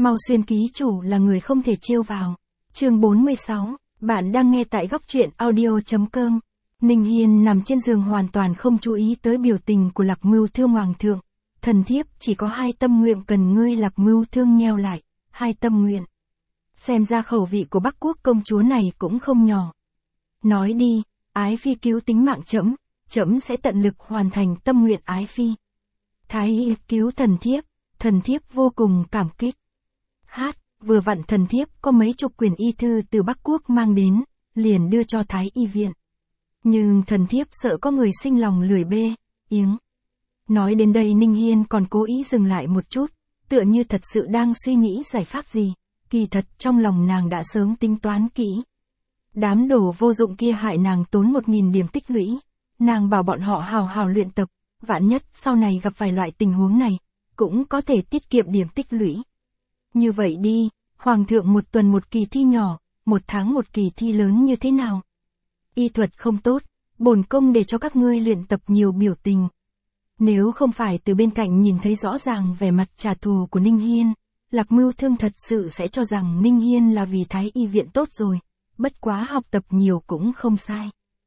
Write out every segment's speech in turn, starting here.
Mau Xuyên ký chủ là người không thể trêu vào. Chương 46, bạn đang nghe tại góc truyện audio.com. Ninh Hiên nằm trên giường hoàn toàn không chú ý tới biểu tình của Lạc Mưu Thương hoàng thượng. Thần thiếp chỉ có 2 tâm nguyện cần ngươi. Lạc Mưu Thương nheo lại, 2 tâm nguyện. Xem ra khẩu vị của Bắc Quốc công chúa này cũng không nhỏ. Nói đi, ái phi cứu tính mạng trẫm, trẫm sẽ tận lực hoàn thành tâm nguyện ái phi. Thái y cứu thần thiếp vô cùng cảm kích. Vừa vặn thần thiếp có mấy chục quyển y thư từ Bắc Quốc mang đến, liền đưa cho Thái y viện. Nhưng thần thiếp sợ có người sinh lòng lười bê, iếng. Nói đến đây Ninh Hiên còn cố ý dừng lại một chút, tựa như thật sự đang suy nghĩ giải pháp gì, kỳ thật trong lòng nàng đã sớm tính toán kỹ. Đám đồ vô dụng kia hại nàng tốn 1000 điểm tích lũy, nàng bảo bọn họ hào hào luyện tập, vạn nhất sau này gặp vài loại tình huống này, cũng có thể tiết kiệm điểm tích lũy. Như vậy đi, Hoàng thượng 1 tuần 1 kỳ thi nhỏ, 1 tháng 1 kỳ thi lớn như thế nào? Y thuật không tốt, bổn công để cho các ngươi luyện tập nhiều biểu tình. Nếu không phải từ bên cạnh nhìn thấy rõ ràng vẻ mặt trả thù của Ninh Hiên, Lạc Mưu Thương thật sự sẽ cho rằng Ninh Hiên là vì Thái y viện tốt rồi, bất quá học tập nhiều cũng không sai.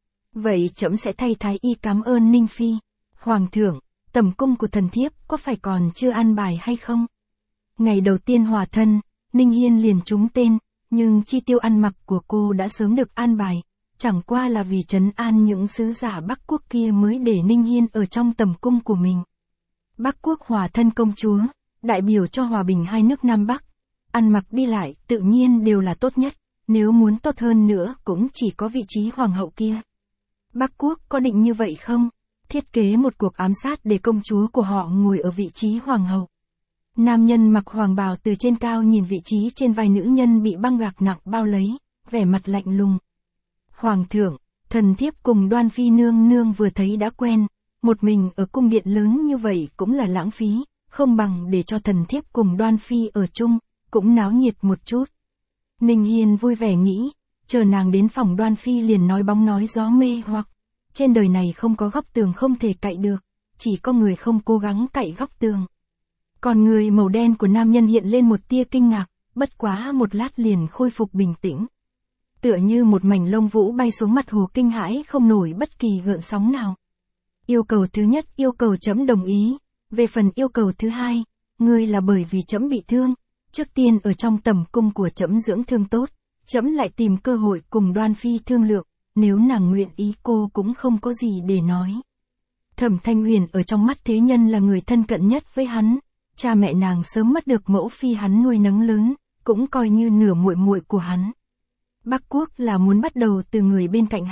Vậy trẫm sẽ thay Thái y cảm ơn Ninh Phi. Hoàng thượng, tẩm cung của thần thiếp có phải còn chưa an bài hay không? Ngày đầu tiên hòa thân, Ninh Hiên liền trúng tên, nhưng chi tiêu ăn mặc của cô đã sớm được an bài, chẳng qua là vì trấn an những sứ giả Bắc Quốc kia mới để Ninh Hiên ở trong tẩm cung của mình. Bắc Quốc hòa thân công chúa, đại biểu cho hòa bình hai nước Nam Bắc, ăn mặc đi lại tự nhiên đều là tốt nhất, nếu muốn tốt hơn nữa cũng chỉ có vị trí hoàng hậu kia. Bắc Quốc có định như vậy không? Thiết kế một cuộc ám sát để công chúa của họ ngồi ở vị trí hoàng hậu. Nam nhân mặc hoàng bào từ trên cao nhìn vị trí trên vai nữ nhân bị băng gạc nặng bao lấy, vẻ mặt lạnh lùng. Hoàng thượng, thần thiếp cùng Đoan Phi nương nương vừa thấy đã quen, một mình ở cung điện lớn như vậy cũng là lãng phí, không bằng để cho thần thiếp cùng Đoan Phi ở chung, cũng náo nhiệt một chút. Ninh Hiên vui vẻ nghĩ, chờ nàng đến phòng Đoan Phi liền nói bóng nói gió mê hoặc, trên đời này không có góc tường không thể cạy được, chỉ có người không cố gắng cạy góc tường. Còn người màu đen của nam nhân hiện lên một tia kinh ngạc, bất quá một lát liền khôi phục bình tĩnh. Tựa như một mảnh lông vũ bay xuống mặt hồ kinh hãi không nổi bất kỳ gợn sóng nào. Yêu cầu thứ nhất yêu cầu trẫm đồng ý, về phần yêu cầu thứ hai, ngươi là bởi vì trẫm bị thương, trước tiên ở trong tẩm cung của trẫm dưỡng thương tốt, trẫm lại tìm cơ hội cùng Đoan Phi thương lượng, nếu nàng nguyện ý cô cũng không có gì để nói. Thẩm Thanh Huyền ở trong mắt thế nhân là người thân cận nhất với hắn, cha mẹ nàng sớm mất được mẫu phi hắn nuôi nấng lớn, cũng coi như nửa muội muội của hắn. Bắc Quốc là muốn bắt đầu từ người bên cạnh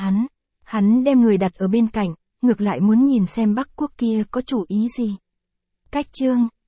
hắn đem người đặt ở bên cạnh, ngược lại muốn nhìn xem Bắc Quốc kia có chủ ý gì. Cách chương,